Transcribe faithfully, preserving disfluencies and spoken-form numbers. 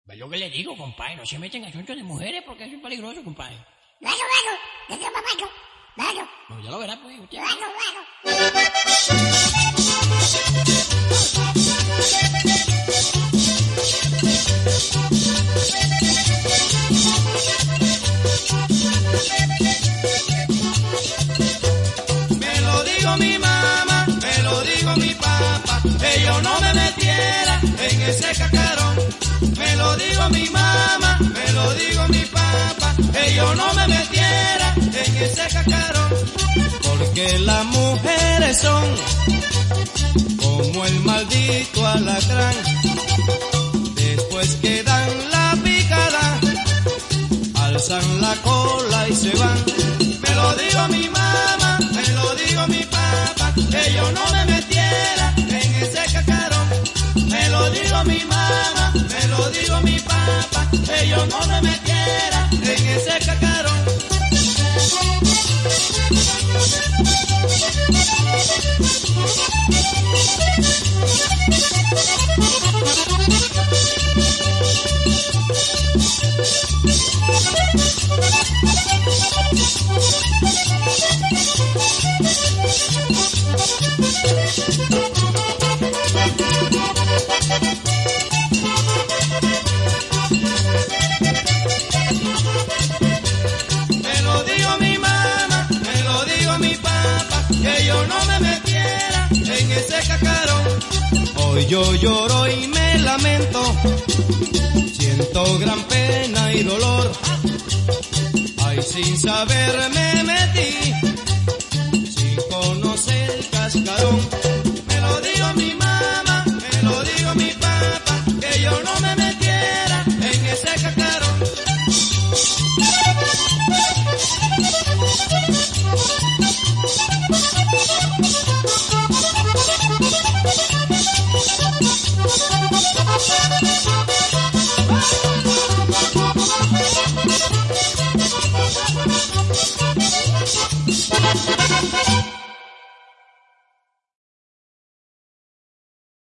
Ve lo que le digo, compadre, no se meten a asuntos de mujeres porque eso es peligroso, compadre. Luego, luego, luego, luego, luego. No, ya lo verá, pues, usted. Luego, luego. Me lo digo mi mamá, me lo digo mi papá, que yo no me metiera en ese cacarón. Me lo digo mi mamá, me lo digo mi papá, que yo no me metiera en ese cacarón. Porque las mujeres son como el maldito alacrán. Después que dan la picada, alzan la cola y se van. Me lo digo mi mamá, me lo digo mi papá, que yo no me metiera en ese cacarón. Me lo digo mi mamá, me lo digo mi papá, que yo no me metiera en ese cacarón. Me lo digo mi mamá, me lo digo mi papá, que yo no me metiera en ese cacarón. Hoy yo lloro y me lamento, siento gran pena y dolor. Ay, sin saber me metí